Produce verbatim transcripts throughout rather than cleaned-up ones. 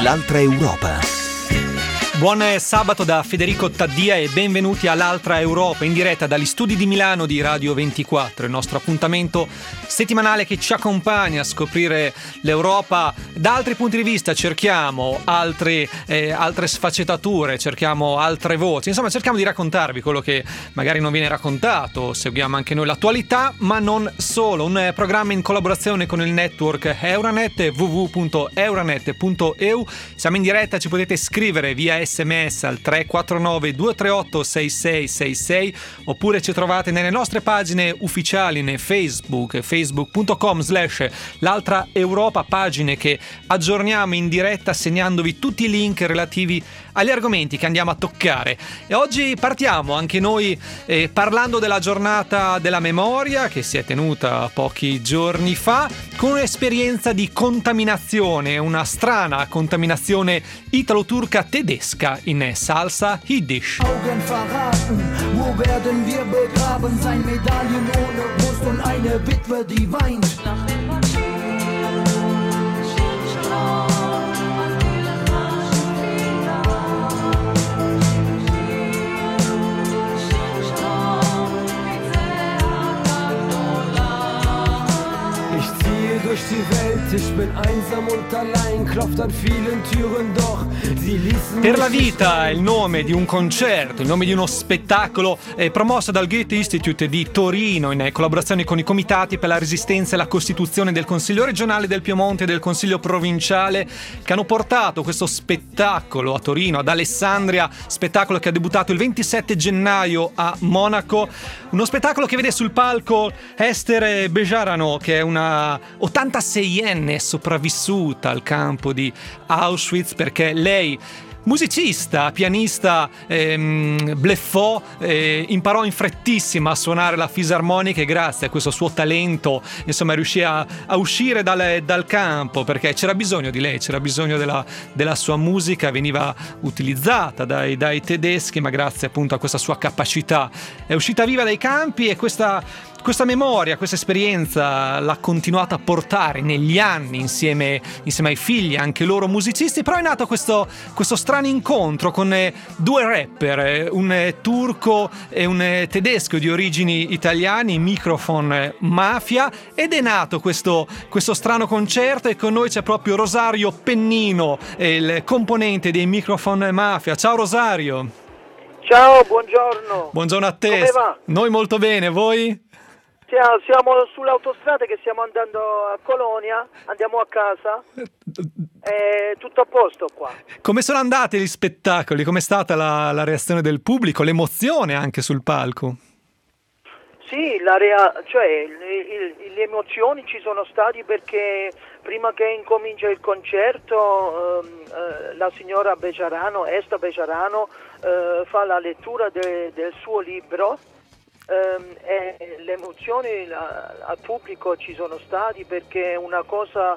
L'altra Europa. Buon sabato da Federico Taddia e benvenuti all'Altra Europa, in diretta dagli studi di Milano di Radio ventiquattro, il nostro appuntamento settimanale che ci accompagna a scoprire l'Europa da altri punti di vista. Cerchiamo altri, eh, altre sfaccettature, cerchiamo altre voci, insomma cerchiamo di raccontarvi quello che magari non viene raccontato. Seguiamo anche noi l'attualità, ma non solo. Un programma in collaborazione con il network Euranet, w w w punto euranet punto e u. Siamo in diretta, ci potete scrivere via sms al tre quattro nove due tre otto sei sei sei sei, oppure ci trovate nelle nostre pagine ufficiali in Facebook, facebook punto com slash l'altra Europa, pagine che aggiorniamo in diretta segnandovi tutti i link relativi agli argomenti che andiamo a toccare. E oggi partiamo anche noi eh, parlando della giornata della memoria che si è tenuta pochi giorni fa, con un'esperienza di contaminazione, una strana contaminazione italo-turca tedesca in salsa Yiddish. Augen verraten, wo werden wir begraben sein? Medaillen ohne Brust und eine Witwe, die weint. Durch die Welt, ich bin einsam und allein, klopft an vielen Türen, doch sie ließen Per la vita è il nome di un concerto, il nome di uno spettacolo eh, promosso dal Goethe Institute di Torino in collaborazione con i comitati per la resistenza e la costituzione del Consiglio regionale del Piemonte e del Consiglio provinciale, che hanno portato questo spettacolo a Torino, ad Alessandria, spettacolo che ha debuttato il ventisette gennaio a Monaco. Uno spettacolo che vede sul palco Ester Bejarano, che è una ottantaseienne sopravvissuta al campo di Auschwitz, perché lei, musicista, pianista, ehm, bleffò, eh, imparò in frettissima a suonare la fisarmonica e grazie a questo suo talento insomma riuscì a, a uscire dal, dal campo, perché c'era bisogno di lei, c'era bisogno della, della sua musica, veniva utilizzata dai, dai tedeschi, ma grazie appunto a questa sua capacità è uscita viva dai campi e questa Questa memoria, questa esperienza l'ha continuata a portare negli anni insieme, insieme ai figli, anche loro musicisti, però è nato questo, questo strano incontro con eh, due rapper, eh, un eh, turco e un eh, tedesco di origini italiane, Microphone Mafia, ed è nato questo, questo strano concerto e con noi c'è proprio Rosario Pennino, eh, il componente dei Microphone Mafia. Ciao Rosario! Ciao, buongiorno! Buongiorno a te! Come va? Noi molto bene, voi? Siamo sull'autostrada che stiamo andando a Colonia, andiamo a casa, è tutto a posto qua. Come sono andati gli spettacoli? Com'è stata la, la reazione del pubblico, l'emozione anche sul palco? Sì, la rea- cioè le, le emozioni ci sono stati perché prima che incomincia il concerto ehm, eh, la signora Bejarano, Ester Bejarano, eh, fa la lettura de- del suo libro. Um, e le emozioni la, al pubblico ci sono stati perché è una cosa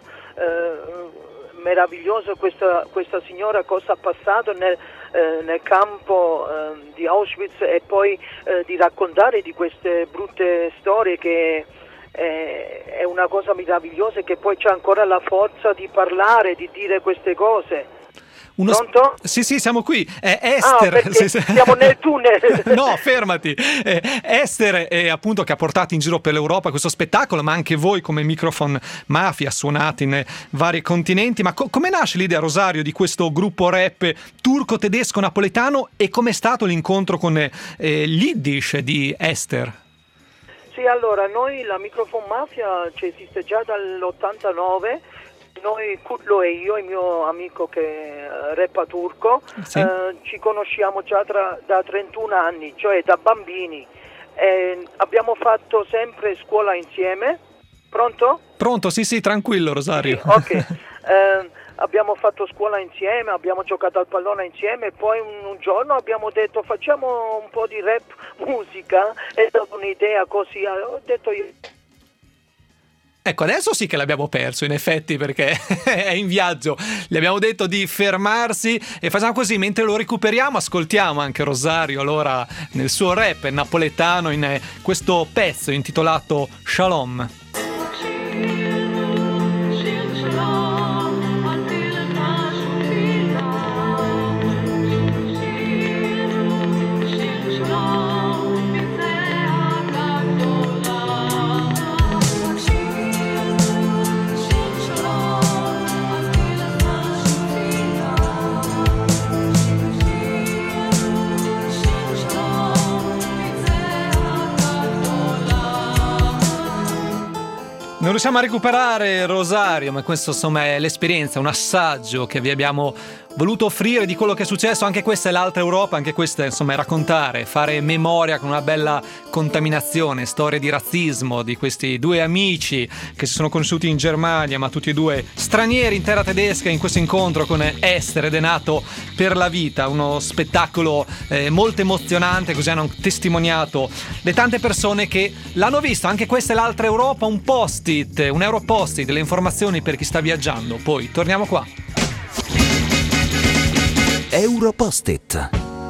uh, meravigliosa questa, questa signora cosa ha passato nel, uh, nel campo uh, di Auschwitz e poi uh, di raccontare di queste brutte storie che è, è una cosa meravigliosa e che poi c'è ancora la forza di parlare, di dire queste cose. Uno Pronto? Sp- sì, sì, siamo qui. È Ester. Ah, perché sì, sì. siamo nel tunnel. No, fermati. Eh, Ester è appunto che ha portato in giro per l'Europa questo spettacolo, ma anche voi come Microphone Mafia suonate in vari continenti. Ma co- come nasce l'idea, Rosario, di questo gruppo rap turco-tedesco-napoletano e com'è stato l'incontro con eh, l'Yiddish di Ester? Sì, allora, noi la Microphone Mafia ci esiste già dall'ottantanove. Noi, Kutlo e io, il mio amico che uh, rappa turco, sì. uh, ci conosciamo già tra, da trentuno anni, cioè da bambini. E abbiamo fatto sempre scuola insieme. Pronto? Pronto, sì, sì, tranquillo, Rosario. Sì, ok. uh, abbiamo fatto scuola insieme, abbiamo giocato al pallone insieme e poi un, un giorno abbiamo detto facciamo un po' di rap musica, è stata un'idea così, ho detto io. Ecco, adesso sì che l'abbiamo perso in effetti perché è in viaggio. Gli abbiamo detto di fermarsi e facciamo così, mentre lo recuperiamo ascoltiamo anche Rosario allora nel suo rap napoletano in questo pezzo intitolato Shalom. Shalom, riusciamo a recuperare Rosario, ma questo insomma è l'esperienza, un assaggio che vi abbiamo voluto offrire di quello che è successo. Anche questa è l'altra Europa, anche questa insomma è raccontare, fare memoria con una bella contaminazione, storie di razzismo di questi due amici che si sono conosciuti in Germania, ma tutti e due stranieri in terra tedesca, in questo incontro con Esther ed è nato Per la vita, uno spettacolo eh, molto emozionante, così hanno testimoniato le tante persone che l'hanno visto. Anche questa è l'altra Europa, un post-it, un Europost-it, le informazioni per chi sta viaggiando. Poi torniamo qua. Europost-it.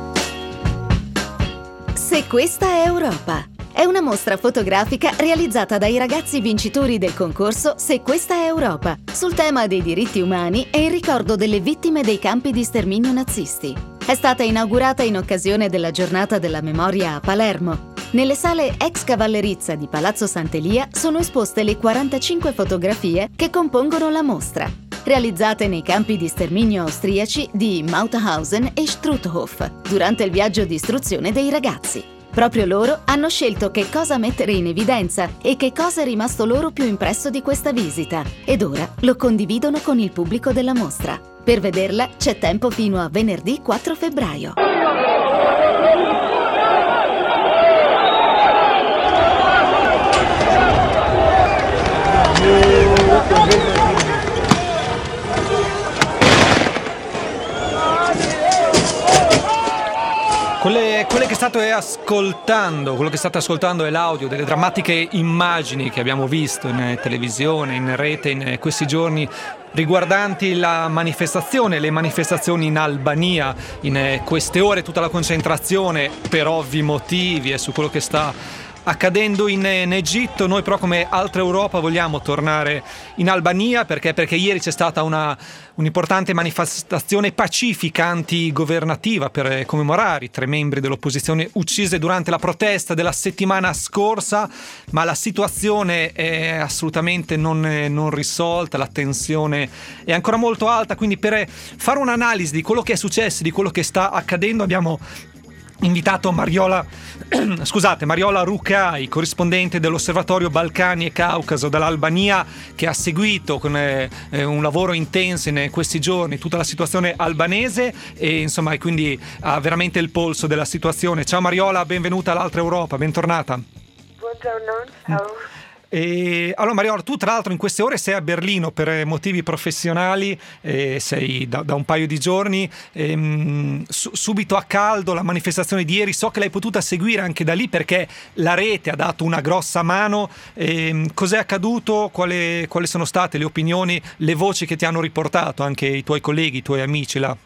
Se questa è Europa. È una mostra fotografica realizzata dai ragazzi vincitori del concorso Se questa è Europa, sul tema dei diritti umani e in ricordo delle vittime dei campi di sterminio nazisti. È stata inaugurata in occasione della Giornata della Memoria a Palermo. Nelle sale ex Cavallerizza di Palazzo Sant'Elia sono esposte le quarantacinque fotografie che compongono la mostra, realizzate nei campi di sterminio austriaci di Mauthausen e Struthof, durante il viaggio di istruzione dei ragazzi. Proprio loro hanno scelto che cosa mettere in evidenza e che cosa è rimasto loro più impresso di questa visita, ed ora lo condividono con il pubblico della mostra. Per vederla c'è tempo fino a venerdì quattro febbraio. Quelle, quelle che state ascoltando, quello che state ascoltando è l'audio delle drammatiche immagini che abbiamo visto in televisione, in rete in questi giorni, riguardanti la manifestazione, le manifestazioni in Albania. In queste ore tutta la concentrazione, per ovvi motivi, è su quello che sta accadendo in, in Egitto. Noi però come Altra Europa vogliamo tornare in Albania perché, perché ieri c'è stata una, un'importante manifestazione pacifica antigovernativa per commemorare i tre membri dell'opposizione uccisi durante la protesta della settimana scorsa, ma la situazione è assolutamente non, non risolta, la tensione è ancora molto alta. Quindi per fare un'analisi di quello che è successo, di quello che sta accadendo, abbiamo invitato Mariola scusate Mariola Rucai, corrispondente dell'Osservatorio Balcani e Caucaso dall'Albania, che ha seguito con eh, un lavoro intenso in questi giorni tutta la situazione albanese e insomma e quindi ha veramente il polso della situazione. Ciao Mariola, benvenuta all'Altra Europa, bentornata. Buongiorno, ciao. E allora Mariola, tu tra l'altro in queste ore sei a Berlino per motivi professionali, eh, sei da, da un paio di giorni, ehm, su, subito a caldo la manifestazione di ieri, so che l'hai potuta seguire anche da lì perché la rete ha dato una grossa mano. Ehm, cos'è accaduto? Quali, quali sono state le opinioni, le voci che ti hanno riportato anche i tuoi colleghi, i tuoi amici là?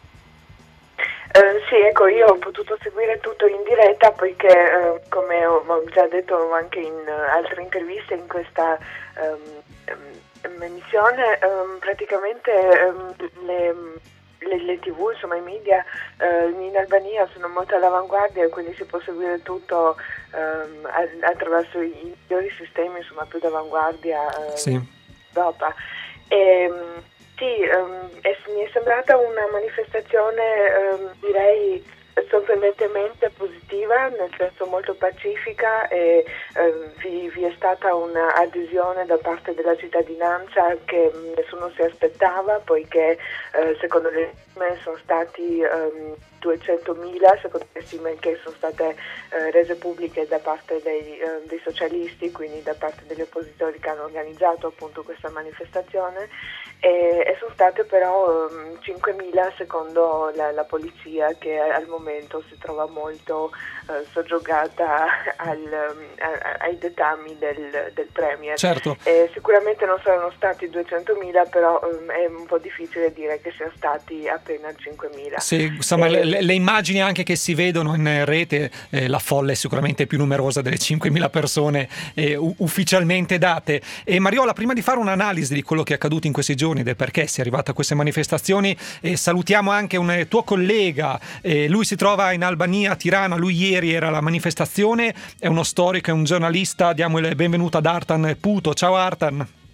Uh, sì, ecco, io ho potuto seguire tutto in diretta poiché, uh, come ho, ho già detto anche in uh, altre interviste in questa um, um, emissione, um, praticamente um, le, le, le tivù, insomma i media uh, in Albania sono molto all'avanguardia e quindi si può seguire tutto um, a, attraverso i, i migliori sistemi, insomma più d'avanguardia uh, sì. in Europa. E, um, Sì, um, è, mi è sembrata una manifestazione, um, direi, sorprendentemente positiva, nel senso molto pacifica e um, vi, vi è stata un'adesione da parte della cittadinanza che nessuno si aspettava, poiché uh, secondo le stime sono stati um, duecentomila, secondo le stime che sono state uh, rese pubbliche da parte dei, uh, dei socialisti, quindi da parte degli oppositori che hanno organizzato appunto questa manifestazione. E, e sono state però um, cinquemila secondo la, la polizia, che al momento si trova molto uh, soggiogata al, um, a, ai dettami del, del premier. Certo. E sicuramente non saranno stati duecentomila, però um, è un po' difficile dire che siano stati appena cinquemila. Sì, insomma e, le, le immagini anche che si vedono in rete, eh, la folla è sicuramente più numerosa delle cinquemila persone eh, u- ufficialmente date. E Mariola, prima di fare un'analisi di quello che è accaduto in questi giorni, del perché si è arrivato a queste manifestazioni, e salutiamo anche un tuo collega, eh, lui si trova in Albania, a Tirana, lui ieri era alla manifestazione, è uno storico, è un giornalista, diamo il benvenuto ad Artan Puto. Ciao Artan.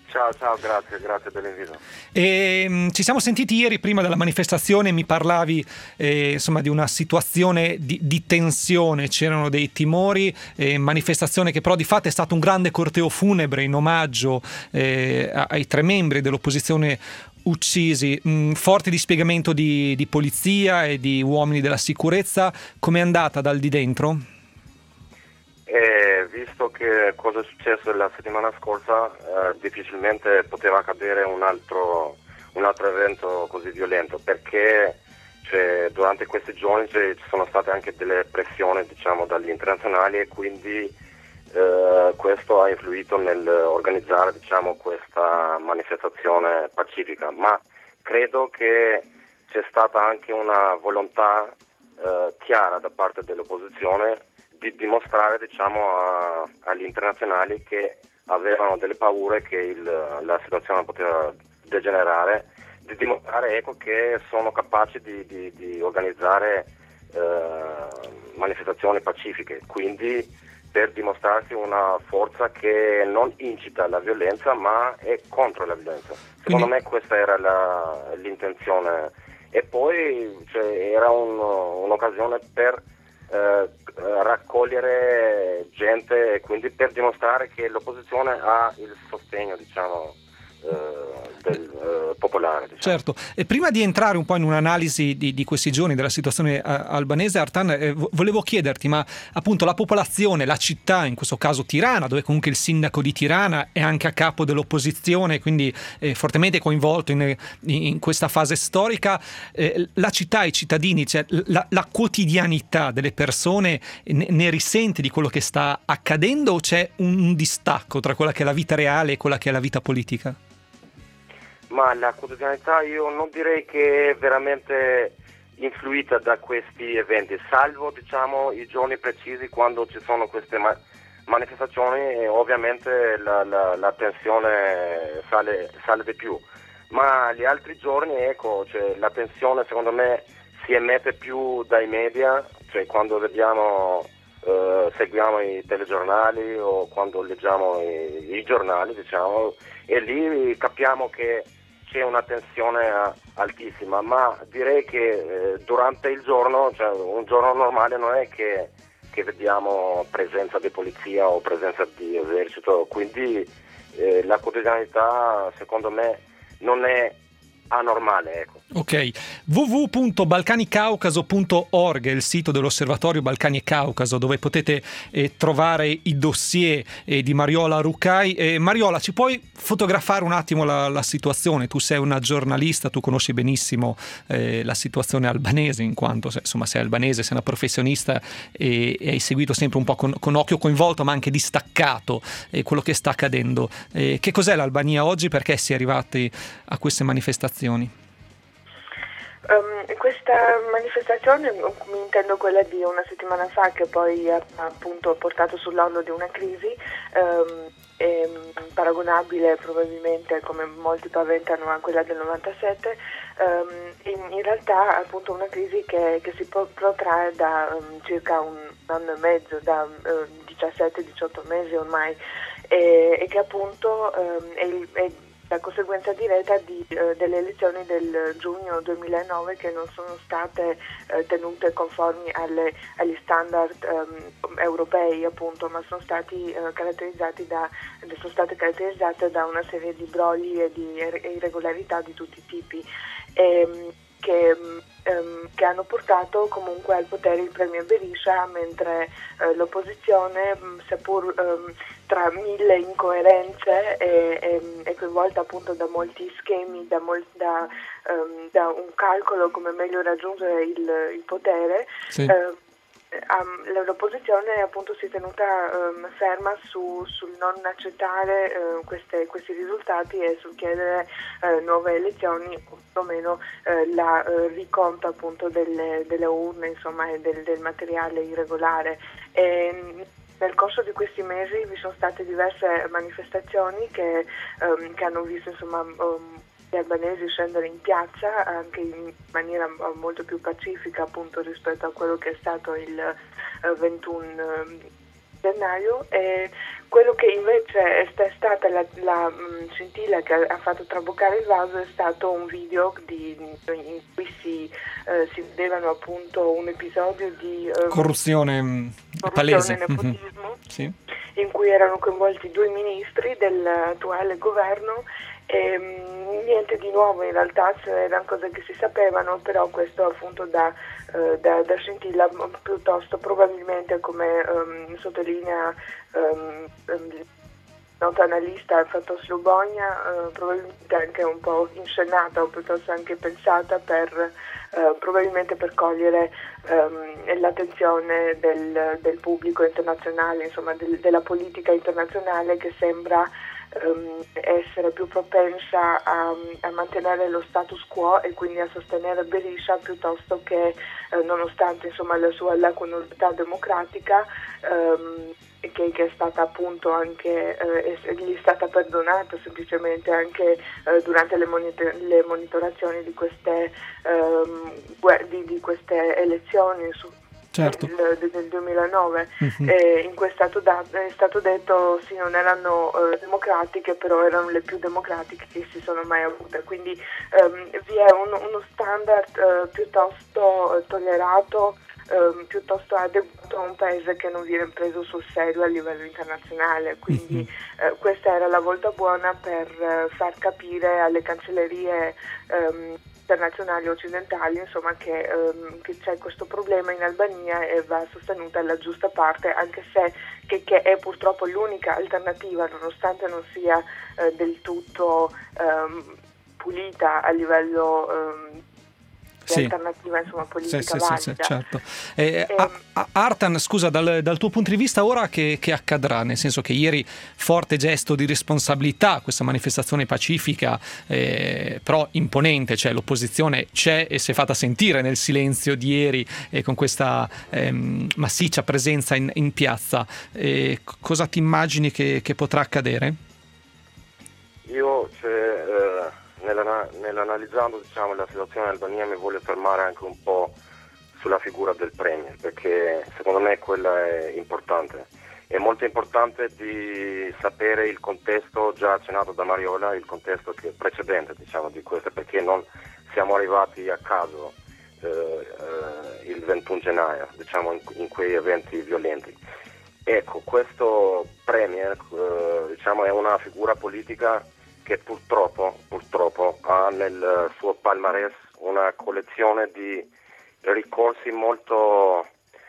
Ciao, ciao, grazie, grazie dell'invito. E, mh, ci siamo sentiti ieri prima della manifestazione, mi parlavi eh, insomma di una situazione di, di tensione, c'erano dei timori, eh, manifestazione che però di fatto è stato un grande corteo funebre in omaggio eh, ai tre membri dell'opposizione uccisi, mh, forte dispiegamento di, di polizia e di uomini della sicurezza. Com'è andata dal di dentro? E visto che cosa è successo la settimana scorsa, eh, difficilmente poteva accadere un altro, un altro evento così violento, perché cioè, durante questi giorni cioè, ci sono state anche delle pressioni, diciamo, dagli internazionali, e quindi eh, questo ha influito nell'organizzare, diciamo, questa manifestazione pacifica. Ma credo che c'è stata anche una volontà eh, chiara da parte dell'opposizione di dimostrare, diciamo, a, agli internazionali che avevano delle paure che il, la situazione poteva degenerare, di dimostrare, ecco, che sono capaci di, di, di organizzare eh, manifestazioni pacifiche, quindi per dimostrarsi una forza che non incita alla violenza ma è contro la violenza. Secondo quindi... me questa era la, l'intenzione, e poi cioè, era un, un'occasione per Eh, raccogliere gente e quindi per dimostrare che l'opposizione ha il sostegno, diciamo, eh, del eh, popolare, diciamo. Certo, e prima di entrare un po' in un'analisi di, di questi giorni della situazione albanese, Artan, eh, volevo chiederti, ma appunto la popolazione, la città, in questo caso Tirana, dove comunque il sindaco di Tirana è anche a capo dell'opposizione, quindi eh, fortemente coinvolto in, in questa fase storica, eh, la città, i cittadini, cioè la, la quotidianità delle persone ne, ne risente di quello che sta accadendo, o c'è un, un distacco tra quella che è la vita reale e quella che è la vita politica? Ma la quotidianità io non direi che è veramente influita da questi eventi, salvo, diciamo, i giorni precisi quando ci sono queste ma- manifestazioni, e ovviamente la, la, la tensione sale, sale di più. Ma gli altri giorni, ecco, cioè, la tensione secondo me si emette più dai media, cioè quando vediamo, eh, seguiamo i telegiornali o quando leggiamo i, i giornali, diciamo, e lì capiamo che c'è una tensione altissima, ma direi che eh, durante il giorno, cioè un giorno normale, non è che, che vediamo presenza di polizia o presenza di esercito, quindi eh, la quotidianità secondo me non è anormale, ecco. Ok, w w w punto balcanicaucaso punto org è il sito dell'Osservatorio Balcani e Caucaso, dove potete eh, trovare i dossier eh, di Mariola Rucai. Eh, Mariola, ci puoi fotografare un attimo la, la situazione? Tu sei una giornalista, tu conosci benissimo eh, la situazione albanese, in quanto insomma sei albanese, sei una professionista e, e hai seguito sempre un po' con, con occhio coinvolto ma anche distaccato eh, quello che sta accadendo. Eh, che cos'è l'Albania oggi? Perché si è arrivati a queste manifestazioni? Um, questa manifestazione, intendo quella di una settimana fa, che poi ha appunto portato sull'orlo di una crisi, um, è paragonabile probabilmente, come molti paventano, a quella del novantasette. Um, in, in realtà appunto una crisi che, che si protrae da um, circa un anno e mezzo, da uh, diciassette diciotto mesi ormai, e, e che appunto um, è, il, è la conseguenza diretta di, eh, delle elezioni del giugno duemilanove, che non sono state eh, tenute conformi alle, agli standard ehm, europei, appunto, ma sono stati eh, caratterizzati da sono state caratterizzate da una serie di brogli e di irregolarità di tutti i tipi, e, che, ehm, che hanno portato comunque al potere il premier Berisha, mentre eh, l'opposizione, seppur ehm, tra mille incoerenze, è, è, è coinvolta appunto da molti schemi, da, mol, da, um, da un calcolo come meglio raggiungere il, il potere. Sì. Uh, um, l'opposizione appunto si è tenuta um, ferma su, sul non accettare uh, queste, questi risultati e sul chiedere uh, nuove elezioni, o perlomeno uh, la uh, riconto appunto delle, delle urne, insomma, e del, del materiale irregolare. E, nel corso di questi mesi vi sono state diverse manifestazioni che, um, che hanno visto, insomma, um, gli albanesi scendere in piazza anche in maniera molto più pacifica appunto rispetto a quello che è stato il uh, ventuno gennaio, e quello che invece è stata la, la mh, scintilla che ha fatto traboccare il vaso è stato un video di, in cui si, eh, si vedevano appunto un episodio di eh, corruzione, mh, corruzione palese. e nepotismo, Mm-hmm. Sì. in cui erano coinvolti due ministri dell'attuale governo. E, mh, niente di nuovo in realtà, erano cose che si sapevano, però questo appunto da, uh, da, da scintilla, piuttosto probabilmente, come um, sottolinea um, um, noto analista fatto Slobogna, uh, probabilmente anche un po' inscenata o piuttosto anche pensata per uh, probabilmente per cogliere um, l'attenzione del, del pubblico internazionale, insomma del, della politica internazionale, che sembra Um, essere più propensa a, a mantenere lo status quo e quindi a sostenere Berisha, piuttosto che, eh, nonostante insomma la sua lacunosità democratica, um, che, che è stata appunto anche eh, è, gli è stata perdonata semplicemente anche eh, durante le, monitor- le monitorazioni di queste, um, di, di queste elezioni su Certo. Del, del duemilanove. Mm-hmm. E in cui è stato, da, è stato detto sì, non erano uh, democratiche, però erano le più democratiche che si sono mai avute, quindi um, vi è un, uno standard uh, piuttosto uh, tollerato, um, piuttosto adeguato a un paese che non viene preso sul serio a livello internazionale, quindi mm-hmm. uh, questa era la volta buona per uh, far capire alle cancellerie um, internazionali occidentali, insomma, che, um, che c'è questo problema in Albania e va sostenuta alla giusta parte, anche se che, che è purtroppo l'unica alternativa, nonostante non sia uh, del tutto um, pulita a livello um, sì. alternativa, insomma, politica sì, sì, valida. sì, sì, certo. Eh, e, a, a Artan, scusa, dal, dal tuo punto di vista ora che, che accadrà? Nel senso che ieri forte gesto di responsabilità, questa manifestazione pacifica, eh, però imponente, cioè l'opposizione c'è e si è fatta sentire nel silenzio di ieri, eh, con questa ehm, massiccia presenza in, in piazza. Eh, cosa ti immagini che, che potrà accadere? Io cioè, eh... nell'analizzando diciamo, la situazione in Albania mi voglio fermare anche un po' sulla figura del premier, perché secondo me quella è importante. È molto importante di sapere il contesto già accennato da Mariola, il contesto che precedente diciamo, di questo, perché non siamo arrivati a caso eh, eh, il ventuno gennaio diciamo, in, in quei eventi violenti. Ecco, questo premier eh, diciamo, è una figura politica che purtroppo, purtroppo ha nel suo palmarès una collezione di ricorsi molto,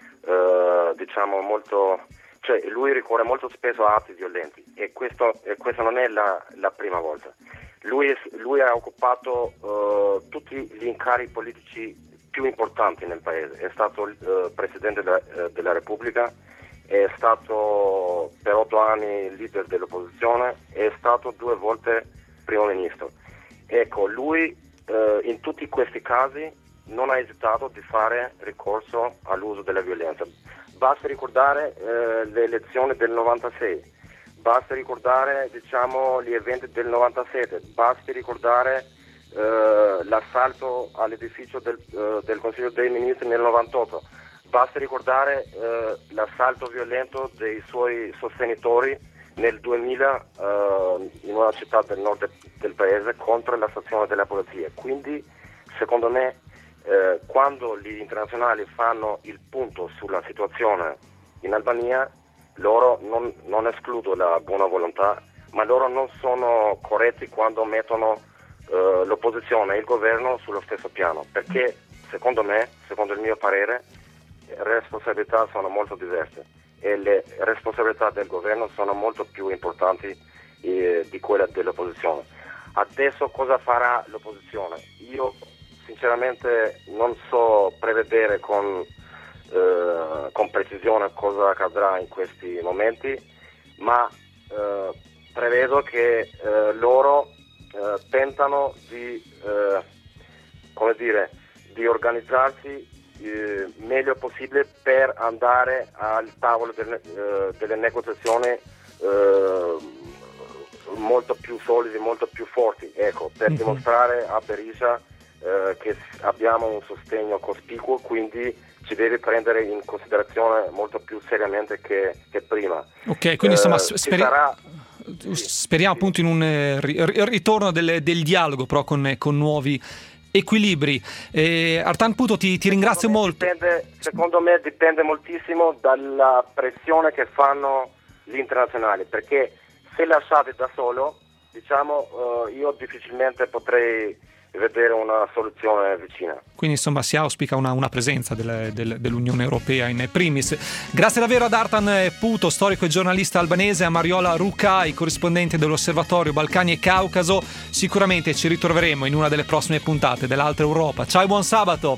eh, diciamo, molto, cioè lui ricorre molto spesso a atti violenti e questo, e questa non è la, la prima volta. Lui, lui ha occupato eh, tutti gli incarichi politici più importanti nel paese, è stato eh, Presidente della, eh, della Repubblica, è stato per otto anni leader dell'opposizione, è stato due volte primo ministro. Ecco, lui eh, in tutti questi casi non ha esitato di fare ricorso all'uso della violenza. Basta ricordare eh, le elezioni del novantasei, basta ricordare diciamo, gli eventi del novantasette, basta ricordare eh, l'assalto all'edificio del, eh, del Consiglio dei Ministri nel novantotto. Basta ricordare eh, l'assalto violento dei suoi sostenitori nel duemila eh, in una città del nord de- del paese contro la stazione della polizia. Quindi, secondo me, eh, quando gli internazionali fanno il punto sulla situazione in Albania, loro non, non escludo la buona volontà, ma loro non sono corretti quando mettono eh, l'opposizione e il governo sullo stesso piano, perché secondo me, secondo il mio parere, responsabilità sono molto diverse e le responsabilità del governo sono molto più importanti eh, di quella dell'opposizione. Adesso cosa farà l'opposizione? Io sinceramente non so prevedere con, eh, con precisione cosa accadrà in questi momenti, ma eh, prevedo che eh, loro eh, tentano di, eh, come dire, di organizzarsi Eh, meglio possibile per andare al tavolo del, eh, delle negoziazioni eh, molto più solidi, molto più forti, ecco, per mm-hmm. dimostrare a Berisha eh, che abbiamo un sostegno cospicuo, quindi ci deve prendere in considerazione molto più seriamente che, che prima. Ok, quindi insomma Eh, speri- sarà- speriamo appunto in un eh, ri- ri- ritorno del, del dialogo, però con, con nuovi equilibri. Eh, Artan Puto, ti, ti ringrazio Secondo me molto. dipende- secondo me dipende moltissimo dalla pressione che fanno gli internazionali, perché se lasciate da solo, diciamo, eh, io difficilmente potrei vedere una soluzione vicina. Quindi insomma si auspica una, una presenza del- del- dell'Unione Europea in primis. Grazie davvero ad Artan Puto, storico e giornalista albanese, a Mariola Rucai, corrispondente dell'Osservatorio Balcani e Caucaso. Sicuramente ci ritroveremo in una delle prossime puntate dell'Altra Europa. Ciao e buon sabato!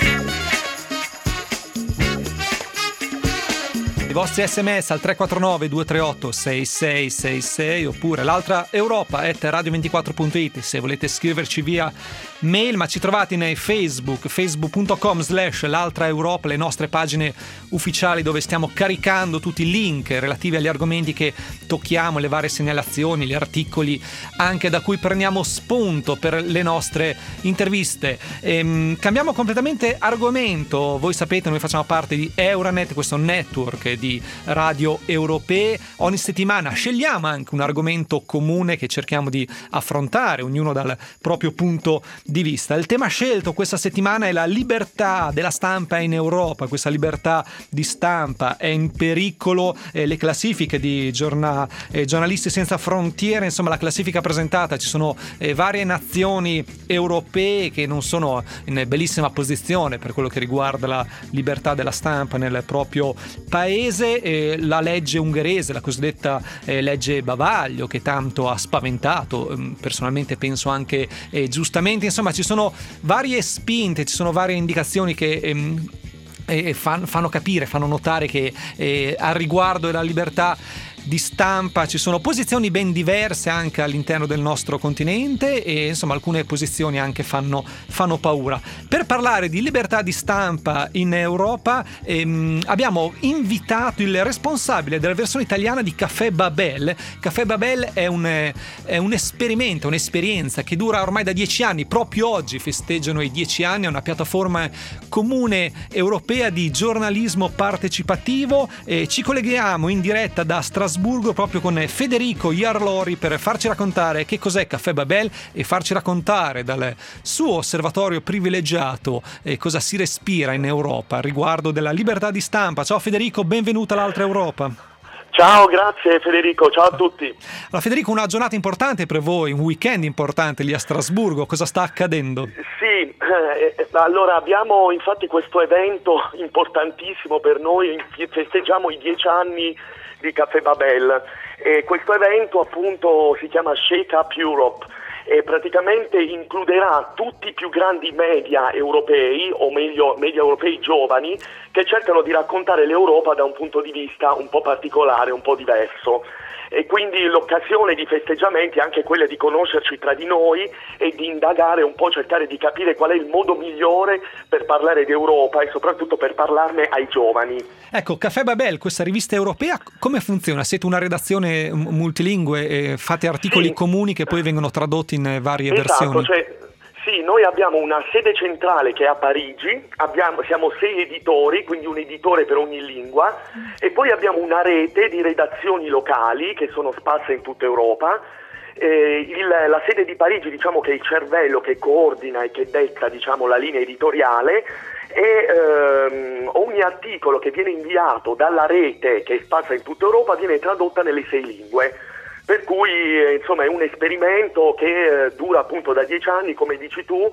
I vostri sms al tre quattro nove due tre otto sei sei sei sei oppure l'altra Europa at radio ventiquattro punto it se volete scriverci via mail, ma ci trovate in Facebook, facebook punto com slash l'altra Europa, le nostre pagine ufficiali dove stiamo caricando tutti i link relativi agli argomenti che tocchiamo, le varie segnalazioni, gli articoli anche da cui prendiamo spunto per le nostre interviste. Ehm, cambiamo completamente argomento. Voi sapete, noi facciamo parte di Euranet, questo network di radio europee. Ogni settimana scegliamo anche un argomento comune che cerchiamo di affrontare, ognuno dal proprio punto di vista. Il tema scelto questa settimana è la libertà della stampa in Europa. Questa libertà di stampa è in pericolo. Eh, le classifiche di giorna- eh, giornalisti senza frontiere, insomma la classifica presentata, ci sono eh, varie nazioni europee che non sono in bellissima posizione per quello che riguarda la libertà della stampa nel proprio paese. Eh, la legge ungherese, la cosiddetta eh, legge bavaglio, che tanto ha spaventato, eh, personalmente penso anche eh, giustamente. Insomma ci sono varie spinte, ci sono varie indicazioni che ehm, eh, fan, fanno capire, fanno notare che eh, al riguardo della libertà di stampa ci sono posizioni ben diverse anche all'interno del nostro continente e insomma alcune posizioni anche fanno, fanno paura. Per parlare di libertà di stampa in Europa ehm, abbiamo invitato il responsabile della versione italiana di Café Babel. Café Babel è un, è un esperimento, un'esperienza che dura ormai da dieci anni. Proprio oggi festeggiano i dieci anni, è una piattaforma comune europea di giornalismo partecipativo e ci colleghiamo in diretta da Strasburgo proprio con Federico Iarlori per farci raccontare che cos'è Café Babel e farci raccontare dal suo osservatorio privilegiato eh, cosa si respira in Europa riguardo della libertà di stampa. Ciao Federico, benvenuto all'Altra Europa. Ciao, grazie Federico, ciao a tutti. Allora Federico, una giornata importante per voi, un weekend importante lì a Strasburgo, cosa sta accadendo? Sì, eh, allora abbiamo infatti questo evento importantissimo per noi, festeggiamo i dieci anni di Café Babel e questo evento appunto si chiama Shake Up Europe e praticamente includerà tutti i più grandi media europei o meglio media europei giovani che cercano di raccontare l'Europa da un punto di vista un po' particolare, un po' diverso. E quindi l'occasione di festeggiamenti è anche quella di conoscerci tra di noi e di indagare un po', cercare di capire qual è il modo migliore per parlare d'Europa e soprattutto per parlarne ai giovani. Ecco, Café Babel, questa rivista europea, come funziona? Siete una redazione multilingue e fate articoli Sì. comuni che poi vengono tradotti in varie Esatto, versioni? cioè, sì, noi abbiamo una sede centrale che è a Parigi, abbiamo, siamo sei editori, quindi un editore per ogni lingua, e poi abbiamo una rete di redazioni locali che sono sparse in tutta Europa. Eh, il, la sede di Parigi, diciamo che è il cervello che coordina e che detta, diciamo, la linea editoriale, e ehm, ogni articolo che viene inviato dalla rete che è sparsa in tutta Europa viene tradotta nelle sei lingue. Per cui eh, insomma è un esperimento che eh, dura appunto da dieci anni, come dici tu,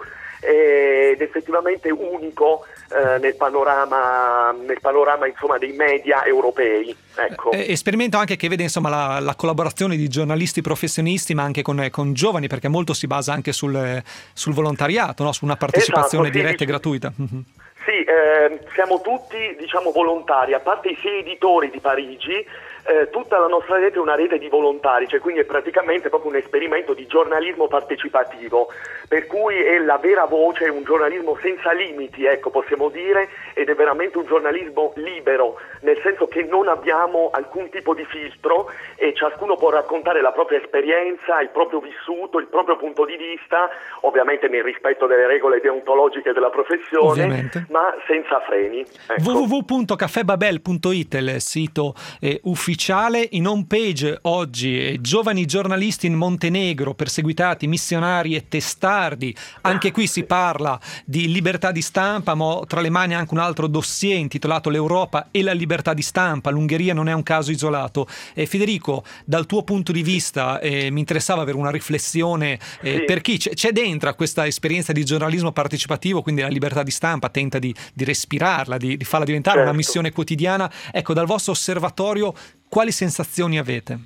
eh, ed effettivamente unico eh, nel panorama, nel panorama insomma dei media europei. Ecco. Eh, esperimento anche che vede insomma la, la collaborazione di giornalisti professionisti, ma anche con, con giovani, perché molto si basa anche sul, sul volontariato, no? Su una partecipazione Esatto, sì, diretta e dici- gratuita. Mm-hmm. Sì, eh, siamo tutti diciamo volontari, a parte i sei editori di Parigi. eh, tutta la nostra rete è una rete di volontari, cioè quindi è praticamente proprio un esperimento di giornalismo partecipativo, per cui è la vera voce, è un giornalismo senza limiti, ecco, possiamo dire, ed è veramente un giornalismo libero, nel senso che non abbiamo alcun tipo di filtro e ciascuno può raccontare la propria esperienza, il proprio vissuto, il proprio punto di vista, ovviamente nel rispetto delle regole deontologiche della professione, ovviamente, ma senza freni. Ecco. w w w punto caffè babel punto it è il sito eh, ufficiale. In home page oggi eh, giovani giornalisti in Montenegro, perseguitati, missionari e testardi. Anche qui si parla di libertà di stampa, ma ho tra le mani anche un altro dossier intitolato L'Europa e la libertà di stampa. L'Ungheria non è un caso isolato. Eh, Federico, dal tuo punto di vista eh, mi interessava avere una riflessione eh, sì. per chi c'è, c'è dentro a questa esperienza di giornalismo partecipativo, quindi la libertà di stampa tenta di, di respirarla, di, di farla diventare certo. una missione quotidiana. Ecco, dal vostro osservatorio quali sensazioni avete?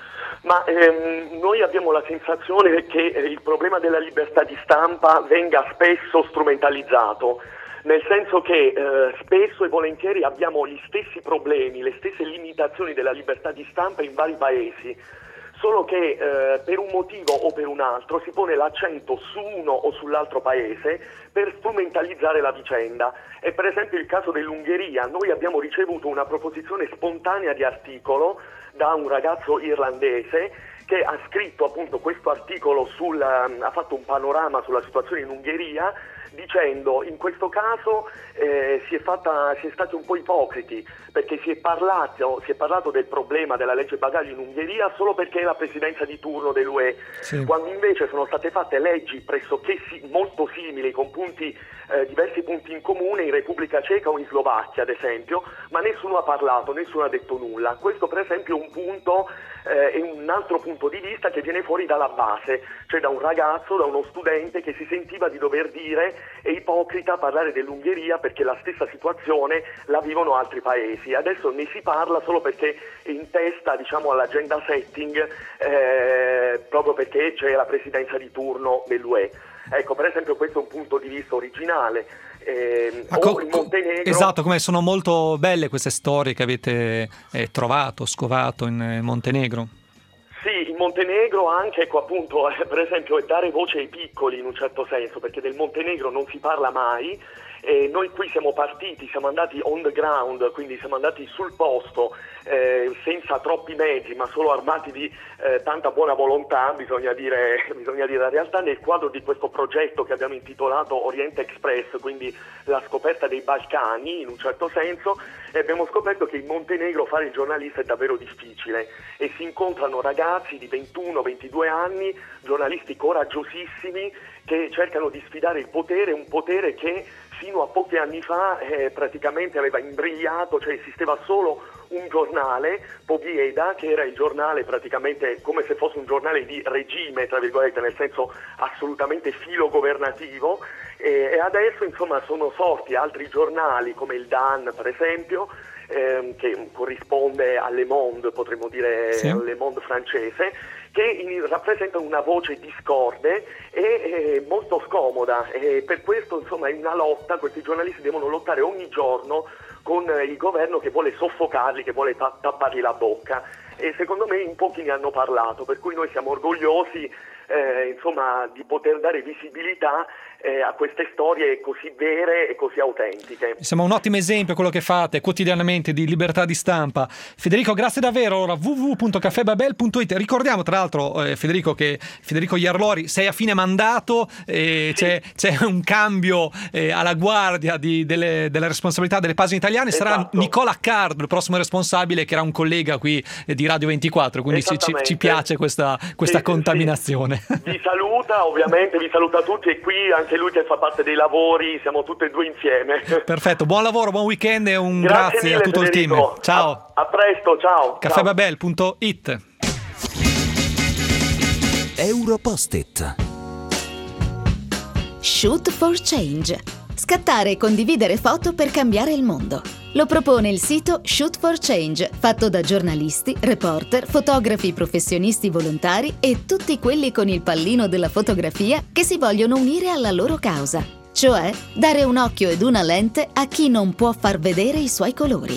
Ma ehm, noi abbiamo la sensazione che il problema della libertà di stampa venga spesso strumentalizzato, nel senso che eh, spesso e volentieri abbiamo gli stessi problemi, le stesse limitazioni della libertà di stampa in vari paesi, solo che eh, per un motivo o per un altro si pone l'accento su uno o sull'altro paese per strumentalizzare la vicenda. È per esempio il caso dell'Ungheria. Noi abbiamo ricevuto una proposizione spontanea di articolo da un ragazzo irlandese che ha scritto appunto questo articolo, sul, ha fatto un panorama sulla situazione in Ungheria, dicendo in questo caso eh, si è fatta, si è stati un po' ipocriti, perché si è parlato, si è parlato del problema della legge bagaglio in Ungheria solo perché è la presidenza di turno dell'U E, sì. Quando invece sono state fatte leggi pressoché si, molto simili, con punti, eh, diversi punti in comune in Repubblica Ceca o in Slovacchia ad esempio, ma nessuno ha parlato, nessuno ha detto nulla. Questo per esempio è un punto, eh, è un altro punto di vista che viene fuori dalla base, cioè da un ragazzo, da uno studente che si sentiva di dover dire è ipocrita parlare dell'Ungheria perché la stessa situazione la vivono altri paesi. Adesso ne si parla solo perché è in testa, diciamo, all'agenda setting, eh, proprio perché c'è la presidenza di turno dell'U E. Ecco, per esempio questo è un punto di vista originale. Eh, co- o in Montenegro... Esatto, come sono molto belle queste storie che avete eh, trovato, scovato in eh, Montenegro. Sì, in Montenegro anche, ecco appunto, eh, per esempio è dare voce ai piccoli in un certo senso, perché del Montenegro non si parla mai. E noi qui siamo partiti, siamo andati on the ground, quindi siamo andati sul posto, eh, senza troppi mezzi, ma solo armati di eh, tanta buona volontà, bisogna dire, bisogna dire la realtà, nel quadro di questo progetto che abbiamo intitolato Oriente Express, quindi la scoperta dei Balcani in un certo senso, e abbiamo scoperto che in Montenegro fare il giornalista è davvero difficile e si incontrano ragazzi di ventuno ventidue anni, giornalisti coraggiosissimi che cercano di sfidare il potere, un potere che fino a pochi anni fa eh, praticamente aveva imbrigliato, cioè esisteva solo un giornale, Pobjeda, che era il giornale praticamente come se fosse un giornale di regime, tra virgolette, nel senso assolutamente filogovernativo, e, e adesso insomma sono sorti altri giornali come il Dan per esempio, ehm, che corrisponde a Le Monde, potremmo dire sì. Le Monde francese, che in, rappresentano una voce discorde e eh, molto scomoda, e per questo insomma è una lotta, questi giornalisti devono lottare ogni giorno con eh, il governo che vuole soffocarli, che vuole ta- tappargli la bocca, e secondo me in pochi ne hanno parlato, per cui noi siamo orgogliosi eh, insomma di poter dare visibilità eh, a queste storie così vere e così autentiche. Siamo un ottimo esempio quello che fate quotidianamente di libertà di stampa. Federico, grazie davvero. Ora w w w punto caffè babel punto it. Ricordiamo tra l'altro eh, Federico che Federico Jarlori sei a fine mandato, eh, sì. c'è, c'è un cambio eh, alla guardia di, delle, delle responsabilità delle pagine italiane, esatto. Sarà Nicola Card il prossimo responsabile, che era un collega qui eh, di Radio ventiquattro, quindi ci, ci, ci piace questa, questa sì, contaminazione. Sì. Vi saluta, ovviamente vi saluta tutti, e qui anche lui che fa parte dei lavori, siamo tutti e due insieme. Perfetto, buon lavoro, buon weekend e un grazie, grazie mille, a tutto Federico. Il team. Ciao. A, a presto, ciao. caffè babel punto it. Europost-it. Shoot for Change. Scattare e condividere foto per cambiare il mondo. Lo propone il sito Shoot for Change, fatto da giornalisti, reporter, fotografi professionisti volontari e tutti quelli con il pallino della fotografia che si vogliono unire alla loro causa, cioè dare un occhio ed una lente a chi non può far vedere i suoi colori.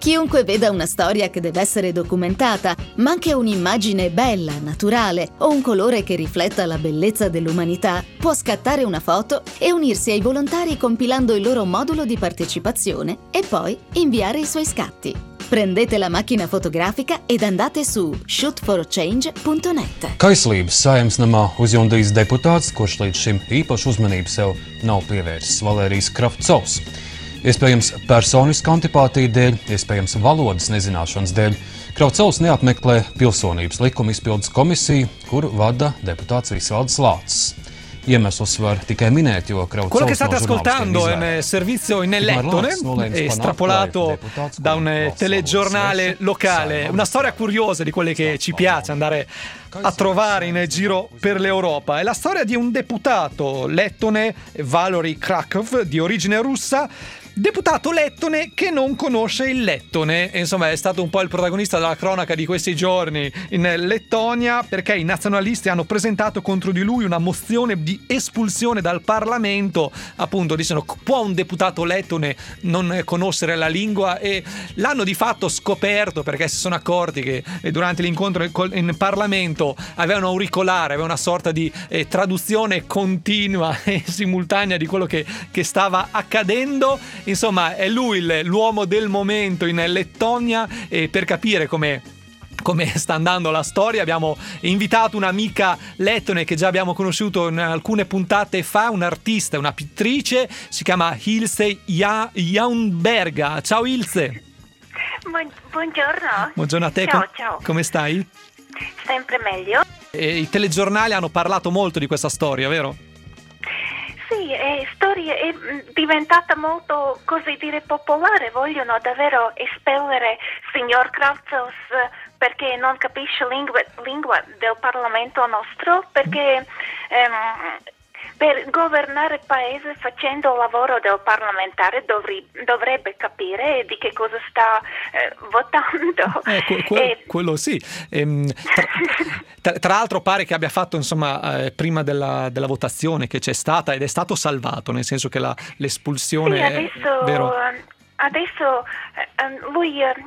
Chiunque veda una storia che deve essere documentata, ma anche un'immagine bella, naturale o un colore che rifletta la bellezza dell'umanità, può scattare una foto e unirsi ai volontari compilando il loro modulo di partecipazione e poi inviare i suoi scatti. Prendete la macchina fotografica ed andate su shoot for change punto net. Kaislības Saeimas namā uzjundījis deputāts, kurš līdz šim īpašu uzmanību sev nav pievērsis, Valērijas Kravcovs. Iespējams, personiska antipātija dēļ, iespējams, valodas nezināšanas dēļ, Kravcovs neapmeklē pilsonības likuma izpildes komisiju, kuru vada deputāts Visvalds Lācis. Iemeslus var tikai minēt, jo Kravcovs Quello che state no ascoltando è un servizio in lettone, estrapolato da un telegiornale locale. Una storia curiosa di quelle che ci piace andare a trovare in giro per l'Europa. È la storia di un deputato lettone, Valery Krakov, di origine russa, deputato lettone che non conosce il lettone. Insomma, è stato un po' il protagonista della cronaca di questi giorni in Lettonia, perché i nazionalisti hanno presentato contro di lui una mozione di espulsione dal Parlamento. Appunto, dicono: può un deputato lettone non conoscere la lingua? E l'hanno di fatto scoperto, perché si sono accorti che durante l'incontro in Parlamento avevano auricolare, aveva una sorta di eh, traduzione continua e simultanea di quello che, che stava accadendo. Insomma, è lui l'uomo del momento in Lettonia, e per capire come come sta andando la storia abbiamo invitato un'amica lettone che già abbiamo conosciuto in alcune puntate fa, un'artista, una pittrice, si chiama Ilse Ja- Jaunberga. Ciao Ilse. Buon- buongiorno. Buongiorno a te. Ciao, Com- ciao. Come stai? Sempre meglio. E i telegiornali hanno parlato molto di questa storia, vero? Sì, è storia è diventata molto, così dire, popolare. Vogliono davvero espellere signor Kravcovs perché non capisce lingua, lingua del Parlamento nostro, perché ehm, per governare il paese facendo il lavoro del parlamentare dovri, dovrebbe capire di che cosa sta eh, votando. Eh, que- que- E- quello sì. Ehm, tra, tra, tra l'altro pare che abbia fatto, insomma, eh, prima della, della votazione che c'è stata, ed è stato salvato, nel senso che la, l'espulsione Sì, è adesso, vero. adesso eh, lui eh,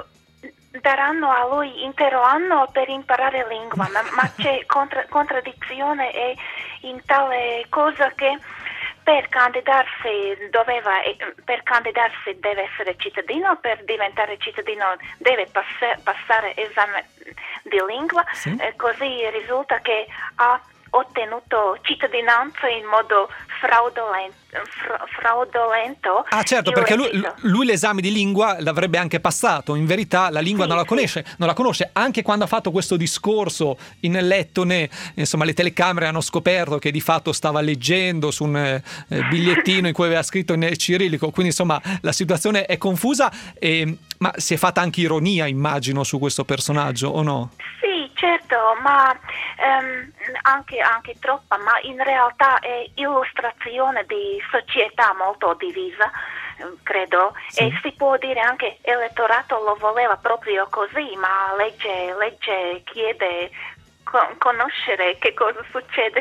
daranno a lui intero anno per imparare lingua, ma, ma c'è contra, contraddizione e in tale cosa che per candidarsi doveva per candidarsi deve essere cittadino, per diventare cittadino deve pass- passare esame di lingua, Sì. eh, così risulta che ha ottenuto cittadinanza in modo fraudolento, fra- fraudolento. Ah, certo, perché lui, illecito. lui l'esame di lingua l'avrebbe anche passato. In verità la lingua Sì, non la sì. conosce, non la conosce. Anche quando ha fatto questo discorso in lettone, insomma, le telecamere hanno scoperto che di fatto stava leggendo su un eh, bigliettino in cui aveva scritto in cirillico. Quindi, insomma, la situazione è confusa. E, ma si è fatta anche ironia, immagino, su questo personaggio, o no? Sì, certo, ma ehm, anche, anche troppa, ma in realtà è illustrazione di società molto divisa, eh, credo, Sì. e si può dire anche l'elettorato lo voleva proprio così, ma legge, legge chiede co- conoscere che cosa succede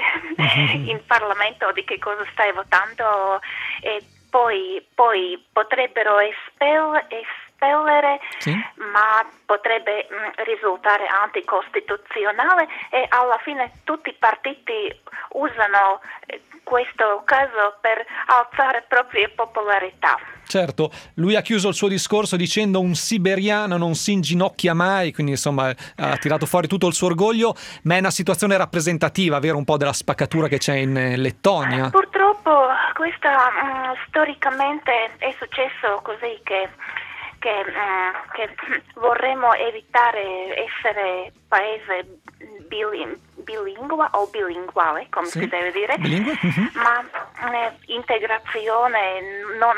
in Parlamento, di che cosa stai votando, e poi, poi potrebbero espel- espellere, Sì. ma potrebbe mh, risultare anticostituzionale, e alla fine tutti i partiti usano eh, questo caso per alzare proprie popolarità. Certo, lui ha chiuso il suo discorso dicendo: un siberiano non si inginocchia mai, quindi insomma ha tirato fuori tutto il suo orgoglio, ma è una situazione rappresentativa, vero, un po' della spaccatura che c'è in eh, Lettonia. Purtroppo questa mh, storicamente è successo così che Che, mh, che vorremmo evitare essere paese bilin- bilingua o bilinguale, come Sì. si deve dire, Bilingue? Mhm. ma eh, integrazione non,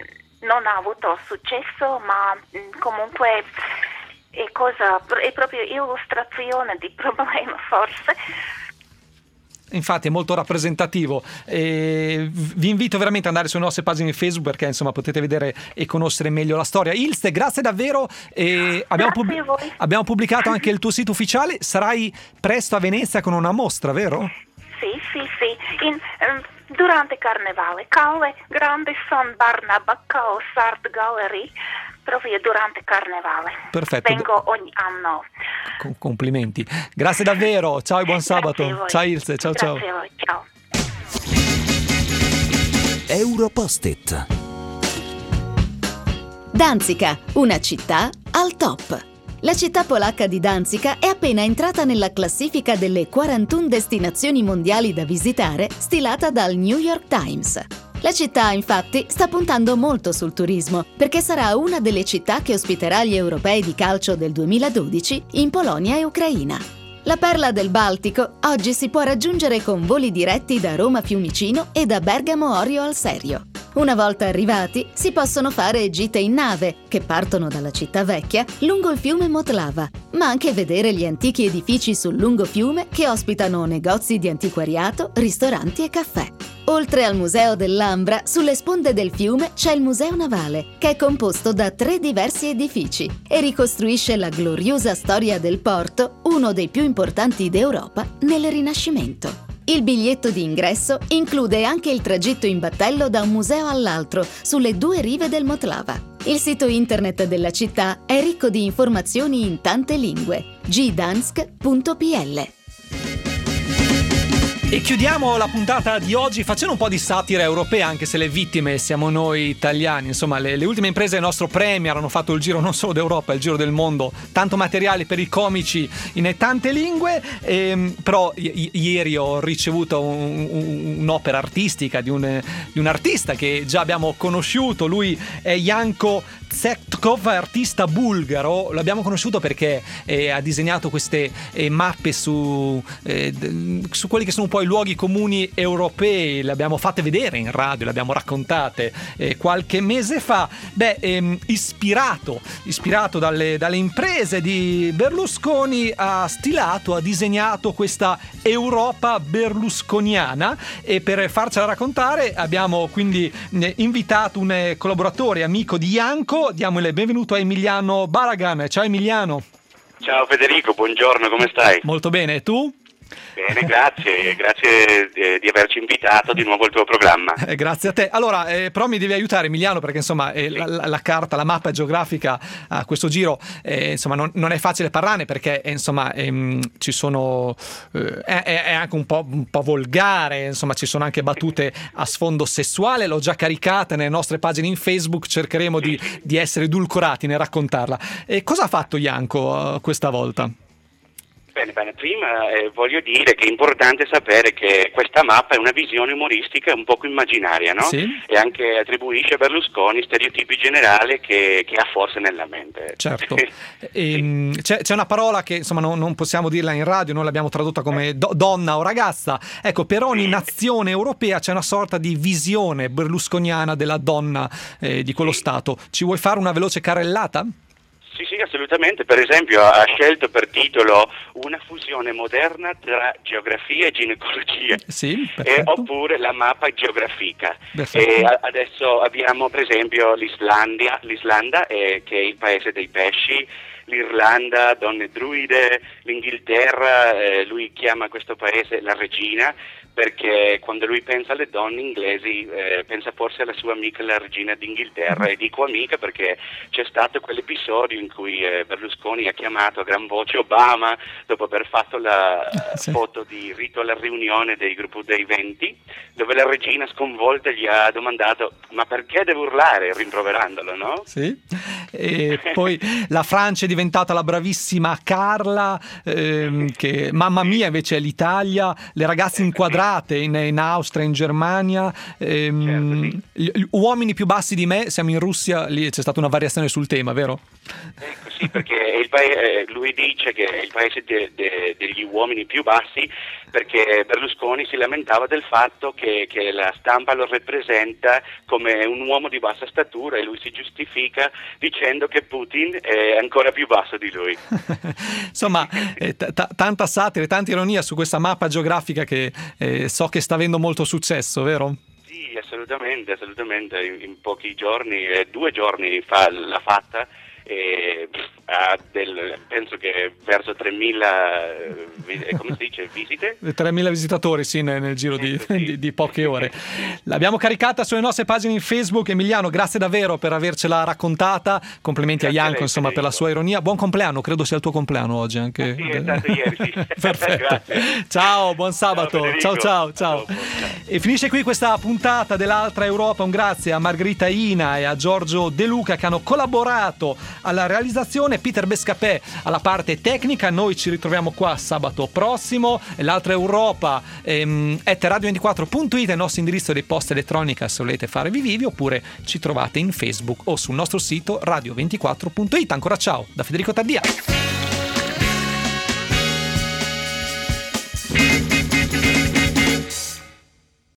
non ha avuto successo, ma mh, comunque è, cosa, è proprio illustrazione di problema, forse. Infatti è molto rappresentativo. E vi invito veramente ad andare sulle nostre pagine Facebook, perché insomma potete vedere e conoscere meglio la storia. Ilse, grazie davvero. E abbiamo, Grazie a voi. abbiamo pubblicato anche il tuo sito ufficiale. Sarai presto a Venezia con una mostra, vero? Sì, sì, sì. In, ehm, durante Carnevale, Calle Grande San Barnaba Chaos Art Gallery, proprio durante Carnevale. Perfetto. Vengo ogni anno. Com- complimenti. Grazie davvero, ciao e buon sabato. Ciao Ilse, ciao ciao. Grazie a voi, ciao. Europost-it. Danzica, una città al top. La città polacca di Danzica è appena entrata nella classifica delle quarantuno destinazioni mondiali da visitare stilata dal New York Times. La città, infatti, sta puntando molto sul turismo, perché sarà una delle città che ospiterà gli europei di calcio del duemiladodici in Polonia e Ucraina. La perla del Baltico oggi si può raggiungere con voli diretti da Roma Fiumicino e da Bergamo Orio al Serio. Una volta arrivati, si possono fare gite in nave, che partono dalla città vecchia, lungo il fiume Motlava, ma anche vedere gli antichi edifici sul lungo fiume che ospitano negozi di antiquariato, ristoranti e caffè. Oltre al Museo dell'Ambra, sulle sponde del fiume c'è il Museo Navale, che è composto da tre diversi edifici e ricostruisce la gloriosa storia del porto, uno dei più importanti d'Europa nel Rinascimento. Il biglietto di ingresso include anche il tragitto in battello da un museo all'altro sulle due rive del Motlava. Il sito internet della città è ricco di informazioni in tante lingue. gdansk punto p l. E chiudiamo la puntata di oggi facendo un po' di satira europea, anche se le vittime siamo noi italiani. Insomma, le, le ultime imprese del nostro Premier hanno fatto il giro non solo d'Europa, il giro del mondo. Tanto materiale per i comici in tante lingue. E, però i- ieri ho ricevuto un, un, un'opera artistica di un, di un artista che già abbiamo conosciuto. Lui è Janko Tsetkov, artista bulgaro. L'abbiamo conosciuto perché eh, ha disegnato queste eh, mappe su, eh, su quelli che sono un po' i luoghi comuni europei. Le abbiamo fatte vedere in radio, le abbiamo raccontate eh, qualche mese fa. Beh, ehm, ispirato ispirato dalle, dalle imprese di Berlusconi, ha stilato, ha disegnato questa Europa berlusconiana, e per farcela raccontare abbiamo quindi eh, invitato un eh, collaboratore, amico di Janko. Diamo il benvenuto a Emiliano Balagan. Ciao Emiliano. Ciao Federico, buongiorno, come stai? Molto bene, e tu? Bene, grazie, grazie eh, di averci invitato di nuovo al tuo programma. Eh, grazie a te. Allora, eh, però mi devi aiutare Emiliano, perché insomma eh, la, la, la carta, la mappa geografica a questo giro eh, insomma non, non è facile parlarne, perché eh, insomma ehm, ci sono eh, è, è anche un po', un po' volgare, insomma ci sono anche battute a sfondo sessuale. L'ho già caricata nelle nostre pagine in Facebook, cercheremo di, di essere edulcorati nel raccontarla. E cosa ha fatto Janko uh, questa volta? Bene, bene, prima eh, voglio dire che è importante sapere che questa mappa è una visione umoristica un poco immaginaria, no? Sì. E anche attribuisce a Berlusconi stereotipi generali che, che ha forse nella mente. Certo. E, c'è, c'è una parola che insomma non, non possiamo dirla in radio, noi l'abbiamo tradotta come do, donna o ragazza. Ecco, per ogni nazione europea c'è una sorta di visione berlusconiana della donna eh, di quello Stato. Ci vuoi fare una veloce carrellata? Sì, sì, assolutamente. Per esempio ha scelto per titolo una fusione moderna tra geografia e ginecologia. Sì, e, oppure la mappa geografica. Perfetto. E a, adesso abbiamo per esempio l'Islandia, l'Islanda è, che è il paese dei pesci, l'Irlanda, donne druide, l'Inghilterra, eh, lui chiama questo paese la regina, perché quando lui pensa alle donne inglesi eh, pensa forse alla sua amica la regina d'Inghilterra. E dico amica perché c'è stato quell'episodio in cui eh, Berlusconi ha chiamato a gran voce Obama dopo aver fatto la sì. foto di rito alla riunione del gruppo dei venti, dove la regina sconvolta gli ha domandato ma perché deve urlare, rimproverandolo, no? Sì. E poi la Francia è diventata la bravissima Carla, ehm, che mamma mia invece è l'Italia, le ragazze inquadrate in, in Austria, in Germania, ehm, certo, sì. gli uomini più bassi di me, siamo in Russia, lì c'è stata una variazione sul tema, vero? Ecco, sì, perché il paese, lui dice che è il paese de, de, degli uomini più bassi, perché Berlusconi si lamentava del fatto che, che la stampa lo rappresenta come un uomo di bassa statura, e lui si giustifica dicendo che Putin è ancora più basso di lui. Insomma, eh, t- t- tanta satira e tanta ironia su questa mappa geografica che eh, so che sta avendo molto successo, vero? Sì, assolutamente, assolutamente. In, in pochi giorni, eh, due giorni fa l'ha fatta, e ha del, penso che verso tremila, eh, come si dice, visite? tremila visitatori, sì, nel, nel giro di, sì. di, di poche ore. L'abbiamo caricata sulle nostre pagine in Facebook. Emiliano, grazie davvero per avercela raccontata. Complimenti Grazie a Ianco, a lei, insomma, per la Federico. sua ironia. Buon compleanno, credo sia il tuo compleanno oggi anche. Ah, sì, è stato ieri, sì. Perfetto. Grazie. Ciao, buon sabato. Ciao, ciao, Federico. ciao, A ciao. dopo, ciao. E finisce qui questa puntata dell'Altra Europa. Un grazie a Margherita Ina e a Giorgio De Luca che hanno collaborato alla realizzazione, Peter Bescapè alla parte tecnica. Noi ci ritroviamo qua sabato prossimo. L'Altra Europa ehm, è radio ventiquattro punto it, è il nostro indirizzo di posta elettronica se volete farvi vivi, oppure ci trovate in Facebook o sul nostro sito radio ventiquattro punto it. Ancora ciao da Federico Taddia.